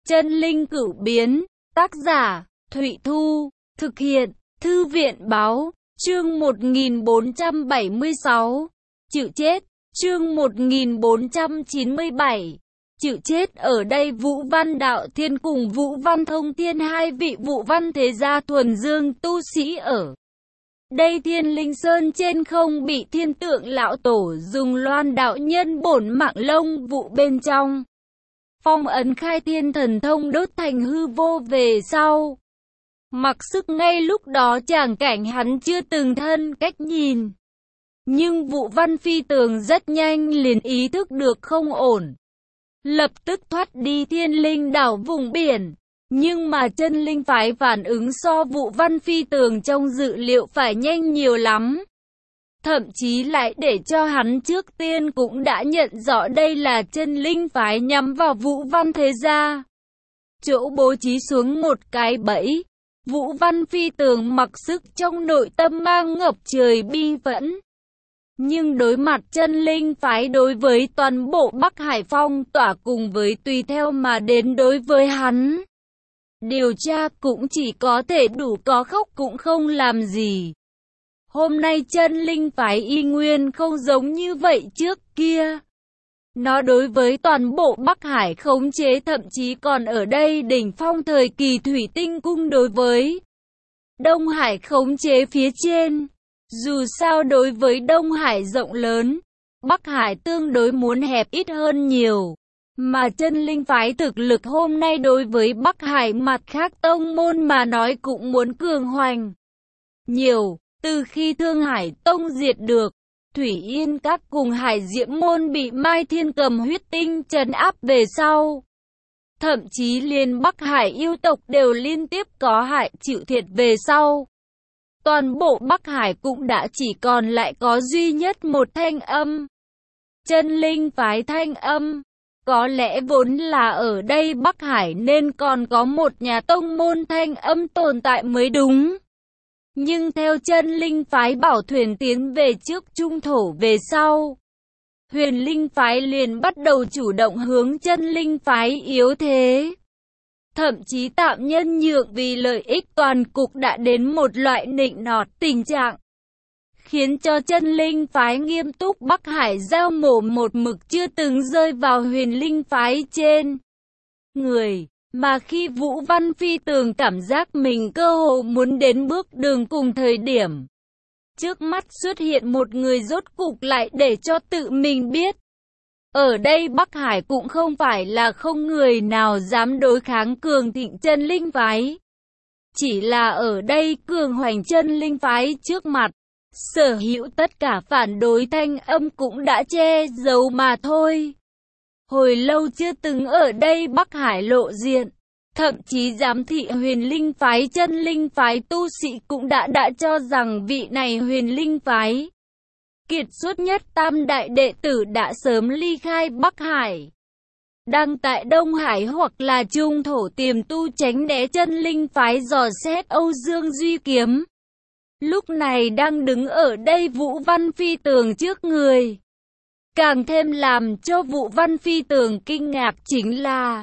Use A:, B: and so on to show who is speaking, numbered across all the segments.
A: Chân linh cửu biến, tác giả, Thụy Thu, thực hiện, Thư viện báo, chương 1476, chịu chết, chương 1497, chịu chết. Ở đây Vũ Văn Đạo Thiên cùng Vũ Văn Thông Thiên, hai vị Vũ Văn thế gia thuần dương tu sĩ ở đây Thiên Linh Sơn trên không bị Thiên Tượng lão tổ dùng Loan đạo nhân bổn mạng lông vụ bên trong phong ấn khai thiên thần thông đốt thành hư vô về sau. Mặc sức ngay lúc đó tràng cảnh hắn chưa từng thân cách nhìn. Nhưng Vũ Văn Phi Tường rất nhanh liền ý thức được không ổn. Lập tức thoát đi Thiên Linh đảo vùng biển. Nhưng mà chân linh phái phản ứng so Vũ Văn Phi Tường trong dự liệu phải nhanh nhiều lắm. Thậm chí lại để cho hắn trước tiên cũng đã nhận rõ đây là chân linh phái nhắm vào Vũ Văn thế gia. Chỗ bố trí xuống một cái bẫy. Vũ Văn Phi Tường mặc sức trong nội tâm mang ngập trời bi phẫn. Nhưng đối mặt chân linh phái đối với toàn bộ Bắc Hải Phong tỏa cùng với tùy theo mà đến đối với hắn. Điều tra cũng chỉ có thể đủ có khóc cũng không làm gì. Hôm nay chân linh phái y nguyên không giống như vậy trước kia. Nó đối với toàn bộ Bắc Hải khống chế, thậm chí còn ở đây đỉnh phong thời kỳ Thủy Tinh Cung đối với Đông Hải khống chế phía trên. Dù sao đối với Đông Hải rộng lớn, Bắc Hải tương đối muốn hẹp ít hơn nhiều. Mà chân linh phái thực lực hôm nay đối với Bắc Hải mặt khác tông môn mà nói cũng muốn cường hoành nhiều. Từ khi Thương Hải Tông diệt được, Thủy Yên Các cùng Hải Diễm Môn bị Mai Thiên Cầm huyết tinh trấn áp về sau. Thậm chí liền Bắc Hải yêu tộc đều liên tiếp có hại chịu thiệt về sau. Toàn bộ Bắc Hải cũng đã chỉ còn lại có duy nhất một thanh âm. Chân linh phái thanh âm. Có lẽ vốn là ở đây Bắc Hải nên còn có một nhà tông môn thanh âm tồn tại mới đúng. Nhưng theo chân linh phái bảo thuyền tiến về trước trung thổ về sau, huyền linh phái liền bắt đầu chủ động hướng chân linh phái yếu thế. Thậm chí tạm nhân nhượng vì lợi ích toàn cục đã đến một loại nịnh nọt tình trạng. Khiến cho chân linh phái nghiêm túc Bắc Hải giao mổ một mực chưa từng rơi vào huyền linh phái trên người. Mà khi Vũ Văn Phi Tường cảm giác mình cơ hồ muốn đến bước đường cùng thời điểm, trước mắt xuất hiện một người rốt cục lại để cho tự mình biết. Ở đây Bắc Hải cũng không phải là không người nào dám đối kháng cường thịnh chân linh phái. Chỉ là ở đây cường hoành chân linh phái trước mặt, sở hữu tất cả phản đối thanh âm cũng đã che giấu mà thôi. Hồi lâu chưa từng ở đây Bắc Hải lộ diện, thậm chí giám thị huyền linh phái chân linh phái tu sĩ cũng đã cho rằng vị này huyền linh phái kiệt xuất nhất tam đại đệ tử đã sớm ly khai Bắc Hải, đang tại Đông Hải hoặc là trung thổ tiềm tu tránh né chân linh phái dò xét. Âu Dương Duy Kiếm lúc này đang đứng ở đây Vũ Văn Phi Tường trước người. Càng thêm làm cho Vũ Văn Phi Tường kinh ngạc chính là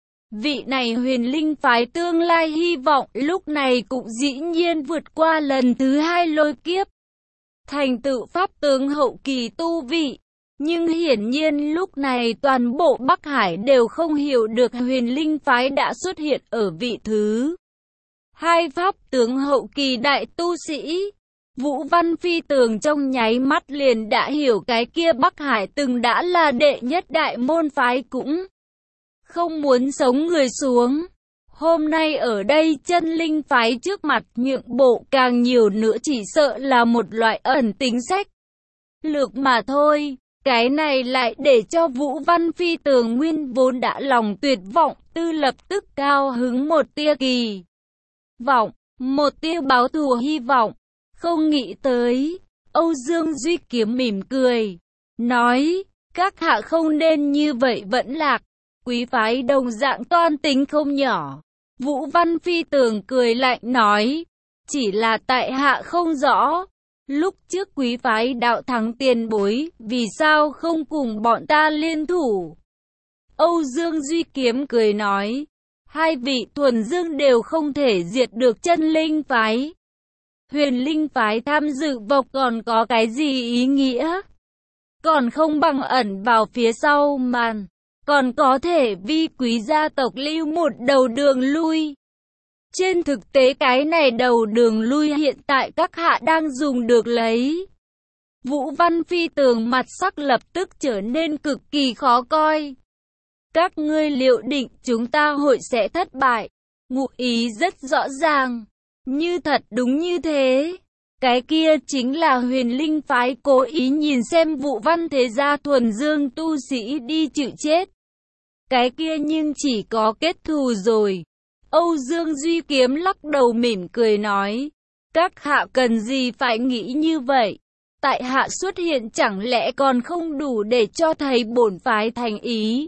A: vị này huyền linh phái tương lai hy vọng lúc này cũng dĩ nhiên vượt qua lần thứ hai lôi kiếp, thành tựu pháp tướng hậu kỳ tu vị. Nhưng hiển nhiên lúc này toàn bộ Bắc Hải đều không hiểu được huyền linh phái đã xuất hiện ở vị thứ hai pháp tướng hậu kỳ đại tu sĩ. Vũ Văn Phi Tường trong nháy mắt liền đã hiểu cái kia Bắc Hải từng đã là đệ nhất đại môn phái cũng không muốn sống người xuống. Hôm nay ở đây chân linh phái trước mặt nhượng bộ càng nhiều nữa chỉ sợ là một loại ẩn tính sách lược mà thôi. Cái này lại để cho Vũ Văn Phi Tường nguyên vốn đã lòng tuyệt vọng tư lập tức cao hứng một tia kỳ vọng, một tia báo thù hy vọng. Không nghĩ tới, Âu Dương Duy Kiếm mỉm cười, nói, các hạ không nên như vậy vẫn lạc, quý phái đồng dạng toan tính không nhỏ. Vũ Văn Phi Tường cười lạnh nói, chỉ là tại hạ không rõ, lúc trước quý phái đạo thắng tiền bối, vì sao không cùng bọn ta liên thủ? Âu Dương Duy Kiếm cười nói, hai vị thuần dương đều không thể diệt được chân linh phái. Huyền linh phái tham dự vào còn có cái gì ý nghĩa? Còn không bằng ẩn vào phía sau màn, còn có thể vi quý gia tộc lưu một đầu đường lui. Trên thực tế cái này đầu đường lui hiện tại các hạ đang dùng được lấy. Vũ Văn Phi Tường mặt sắc lập tức trở nên cực kỳ khó coi. Các ngươi liệu định chúng ta hội sẽ thất bại? Ngụ ý rất rõ ràng. Như thật đúng như thế. Cái kia chính là huyền linh phái cố ý nhìn xem Vũ Văn thế gia thuần dương tu sĩ đi chịu chết. Cái kia nhưng chỉ có kết thù rồi. Âu Dương Duy Kiếm lắc đầu mỉm cười nói. Các hạ cần gì phải nghĩ như vậy? Tại hạ xuất hiện chẳng lẽ còn không đủ để cho thấy bổn phái thành ý?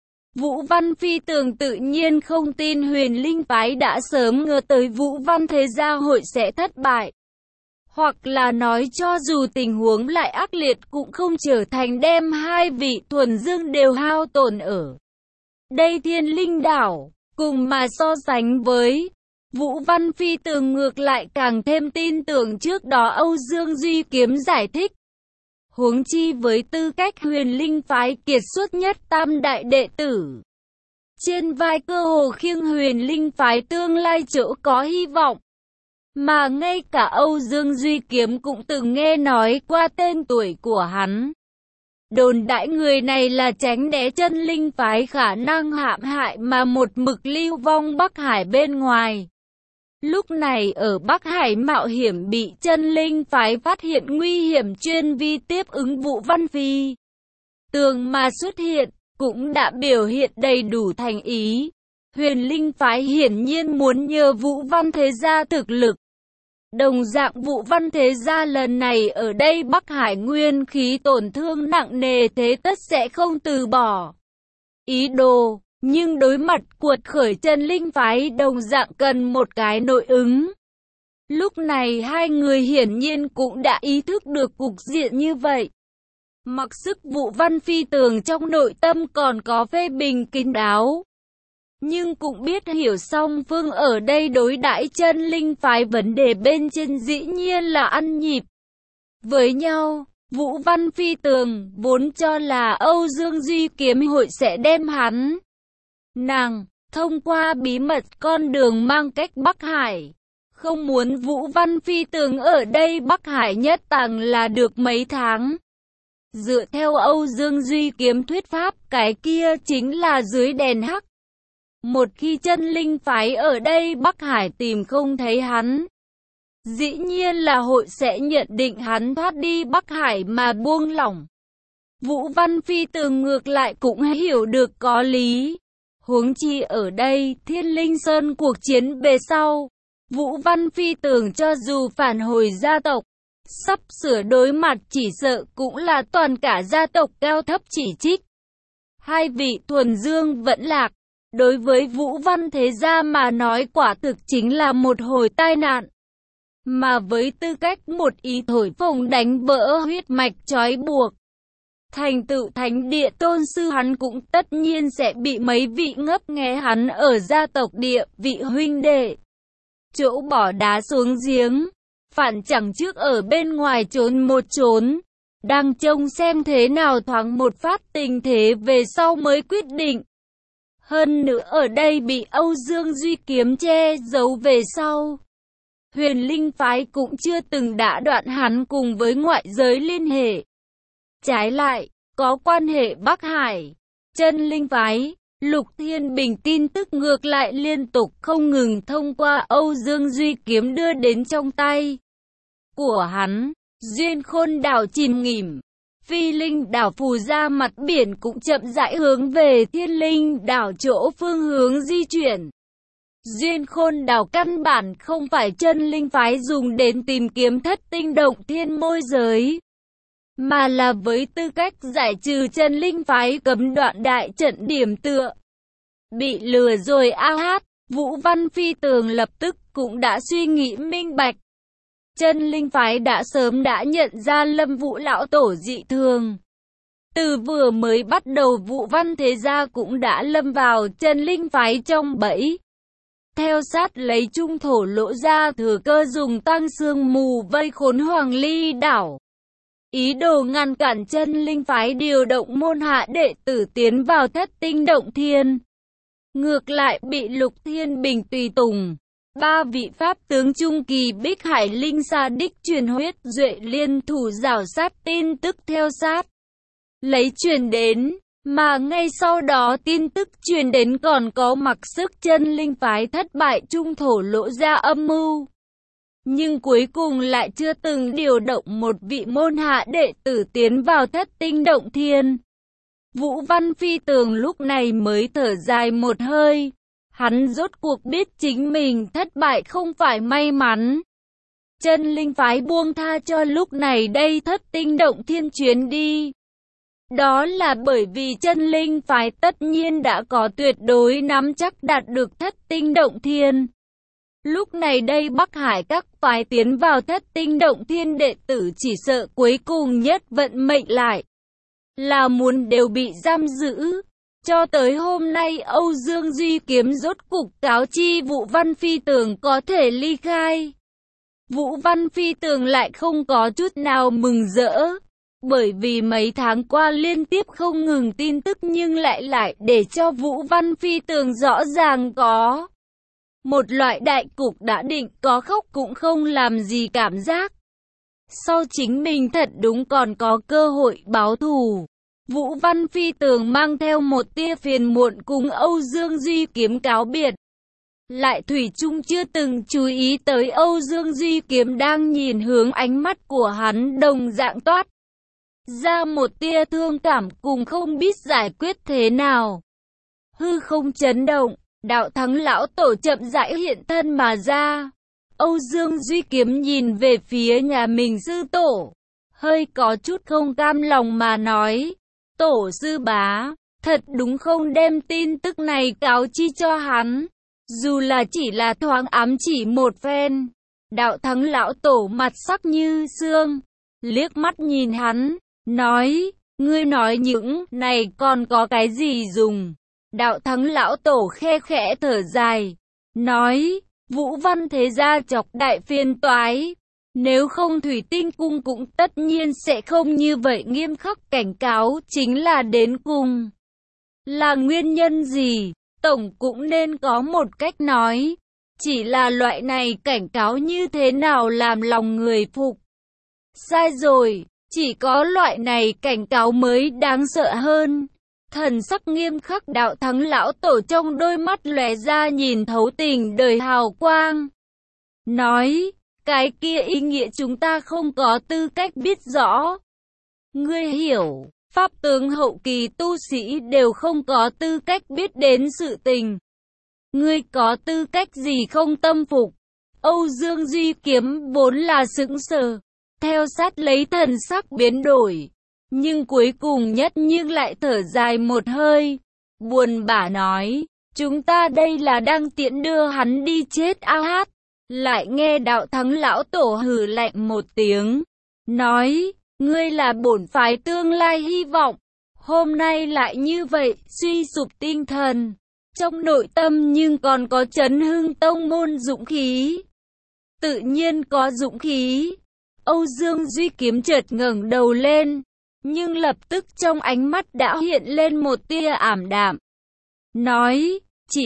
A: Vũ Văn Phi Tường tự nhiên không tin huyền linh phái đã sớm ngờ tới Vũ Văn thế gia hội sẽ thất bại. Hoặc là nói cho dù tình huống lại ác liệt cũng không trở thành đem hai vị thuần dương đều hao tổn ở đây Thiên Linh đảo. Cùng mà so sánh với Vũ Văn Phi Tường ngược lại càng thêm tin tưởng trước đó Âu Dương Duy Kiếm giải thích. Huống chi với tư cách huyền linh phái kiệt xuất nhất tam đại đệ tử. Trên vai cơ hồ khiêng huyền linh phái tương lai chỗ có hy vọng. Mà ngay cả Âu Dương Duy Kiếm cũng từng nghe nói qua tên tuổi của hắn. Đồn đại người này là tránh né chân linh phái khả năng hãm hại mà một mực lưu vong Bắc Hải bên ngoài. Lúc này ở Bắc Hải mạo hiểm bị chân linh phái phát hiện nguy hiểm chuyên vi tiếp ứng Vũ Văn Phi Tường mà xuất hiện, cũng đã biểu hiện đầy đủ thành ý. Huyền linh phái hiển nhiên muốn nhờ Vũ Văn thế gia thực lực. Đồng dạng Vũ Văn thế gia lần này ở đây Bắc Hải nguyên khí tổn thương nặng nề thế tất sẽ không từ bỏ ý đồ, nhưng đối mặt cuột khởi chân linh phái đồng dạng cần một cái nội ứng. Lúc này hai người hiển nhiên cũng đã ý thức được cục diện như vậy. Mặc sức Vũ Văn Phi Tường trong nội tâm còn có phê bình kín đáo. Nhưng cũng biết hiểu song phương ở đây đối đãi chân linh phái vấn đề bên trên dĩ nhiên là ăn nhịp với nhau. Vũ Văn Phi Tường vốn cho là Âu Dương Duy Kiếm hội sẽ đem hắn thông qua bí mật con đường mang cách Bắc Hải. Không muốn Vũ Văn Phi Tường ở đây Bắc Hải nhất tàng là được mấy tháng. Dựa theo Âu Dương Duy Kiếm thuyết pháp, cái kia chính là dưới đèn hắc. Một khi chân linh phái ở đây Bắc Hải tìm không thấy hắn, dĩ nhiên là hội sẽ nhận định hắn thoát đi Bắc Hải mà buông lỏng. Vũ Văn Phi Tường ngược lại cũng hiểu được có lý. Huống chi ở đây Thiên Linh Sơn cuộc chiến về sau, Vũ Văn Phi Tường cho dù phản hồi gia tộc, sắp sửa đối mặt chỉ sợ cũng là toàn cả gia tộc cao thấp chỉ trích. Hai vị thuần dương vẫn lạc, đối với Vũ Văn thế gia mà nói quả thực chính là một hồi tai nạn. Mà với tư cách một ý thổi phồng đánh vỡ huyết mạch trói buộc, thành tựu thánh địa tôn sư hắn cũng tất nhiên sẽ bị mấy vị ngấp nghé hắn ở gia tộc địa vị huynh đệ chỗ bỏ đá xuống giếng. Phản chẳng trước ở bên ngoài trốn một trốn, đang trông xem thế nào thoáng một phát tình thế về sau mới quyết định. Hơn nữa ở đây bị Âu Dương Duy Kiếm che giấu về sau, huyền linh phái cũng chưa từng đã đoạn hắn cùng với ngoại giới liên hệ. Trái lại, có quan hệ Bắc Hải, chân linh phái, Lục Thiên Bình tin tức ngược lại liên tục không ngừng thông qua Âu Dương Duy Kiếm đưa đến trong tay của hắn. Duyên Khôn đảo chìm nghỉm, Phi Linh đảo phù ra mặt biển cũng chậm rãi hướng về Thiên Linh đảo chỗ phương hướng di chuyển. Duyên Khôn đảo căn bản không phải chân linh phái dùng đến tìm kiếm thất tinh động thiên môi giới, mà là với tư cách giải trừ chân linh phái cấm đoạn đại trận điểm tựa. Bị lừa rồi a hát, Vũ Văn Phi Tường lập tức cũng đã suy nghĩ minh bạch. Chân linh phái đã sớm đã nhận ra Lâm Vũ lão tổ dị thường. Từ vừa mới bắt đầu Vũ Văn Thế Gia cũng đã lâm vào chân linh phái trong bẫy. Theo sát lấy Trung Thổ Lỗ Gia thừa cơ dùng tăng sương mù vây khốn Hoàng Ly đảo. Ý đồ ngăn cản chân linh phái điều động môn hạ đệ tử tiến vào Thất Tinh Động Thiên. Ngược lại bị Lục Thiên Bình tùy tùng. 3 vị pháp tướng trung kỳ Bích Hải Linh Sa Đích truyền huyết duệ liên thủ rảo sát tin tức theo sát. Lấy truyền đến, mà ngay sau đó tin tức truyền đến còn có mặc sức chân linh phái thất bại Trung Thổ Lỗ Gia âm mưu. Nhưng cuối cùng lại chưa từng điều động một vị môn hạ đệ tử tiến vào Thất Tinh Động Thiên. Vũ Văn Phi Tường lúc này mới thở dài một hơi. Hắn rốt cuộc biết chính mình thất bại không phải may mắn. Chân linh phái buông tha cho lúc này đây Thất Tinh Động Thiên chuyến đi. Đó là bởi vì chân linh phái tất nhiên đã có tuyệt đối nắm chắc đạt được Thất Tinh Động Thiên. Lúc này đây Bắc Hải các phái tiến vào Thất Tinh Động Thiên đệ tử chỉ sợ cuối cùng nhất vận mệnh lại là muốn đều bị giam giữ. Cho tới hôm nay Âu Dương Duy Kiếm rốt cục cáo chi Vũ Văn Phi Tường có thể ly khai. Vũ Văn Phi Tường lại không có chút nào mừng rỡ. Bởi vì mấy tháng qua liên tiếp không ngừng tin tức nhưng lại để cho Vũ Văn Phi Tường rõ ràng có một loại đại cục đã định, có khóc cũng không làm gì cảm giác. Sau chính mình thật đúng còn có cơ hội báo thù. Vũ Văn Phi Tường mang theo một tia phiền muộn cùng Âu Dương Duy Kiếm cáo biệt. Lại thủy chung chưa từng chú ý tới Âu Dương Duy Kiếm đang nhìn hướng ánh mắt của hắn đồng dạng toát ra một tia thương cảm cùng không biết giải quyết thế nào. Hư không chấn động, Đạo Thắng lão tổ chậm rãi hiện thân mà ra. Âu Dương Duy Kiếm nhìn về phía nhà mình sư tổ, hơi có chút không cam lòng mà nói: "Tổ sư bá, thật đúng không đem tin tức này cáo chi cho hắn, dù là chỉ là thoáng ám chỉ một phen." Đạo Thắng lão tổ mặt sắc như xương, liếc mắt nhìn hắn, nói: "Ngươi nói những này còn có cái gì dùng?" Đạo Thắng lão tổ khe khẽ thở dài, nói: "Vũ Văn Thế Gia chọc đại phiền toái. Nếu không Thủy Tinh Cung cũng tất nhiên sẽ không như vậy nghiêm khắc cảnh cáo, chính là đến cùng là nguyên nhân gì, tổng cũng nên có một cách nói. Chỉ là loại này cảnh cáo như thế nào làm lòng người phục. Sai rồi, chỉ có loại này cảnh cáo mới đáng sợ hơn." Thần sắc nghiêm khắc Đạo Thắng lão tổ trong đôi mắt lóe ra nhìn thấu tình đời hào quang, nói: "Cái kia ý nghĩa chúng ta không có tư cách biết rõ. Ngươi hiểu, pháp tướng hậu kỳ tu sĩ đều không có tư cách biết đến sự tình. Ngươi có tư cách gì không tâm phục?" Âu Dương Duy Kiếm vốn là sững sờ, theo sát lấy thần sắc biến đổi, nhưng cuối cùng nhất nhưng lại thở dài một hơi, buồn bã nói: "Chúng ta đây là đang tiễn đưa hắn đi chết a hát." Lại nghe Đạo Thắng lão tổ hừ lạnh một tiếng, nói: "Ngươi là bổn phái tương lai hy vọng, hôm nay lại như vậy suy sụp tinh thần, trong nội tâm nhưng còn có chấn hưng tông môn dũng khí." "Tự nhiên có dũng khí." Âu Dương Duy Kiếm chợt ngẩng đầu lên, nhưng lập tức trong ánh mắt đã hiện lên một tia ảm đạm, nói: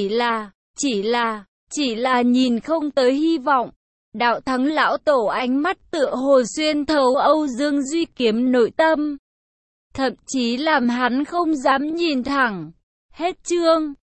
A: Chỉ là nhìn không tới hy vọng." Đạo Thắng lão tổ ánh mắt tựa hồ xuyên thấu Âu Dương Duy Kiếm nội tâm, thậm chí làm hắn không dám nhìn thẳng. Hết chương.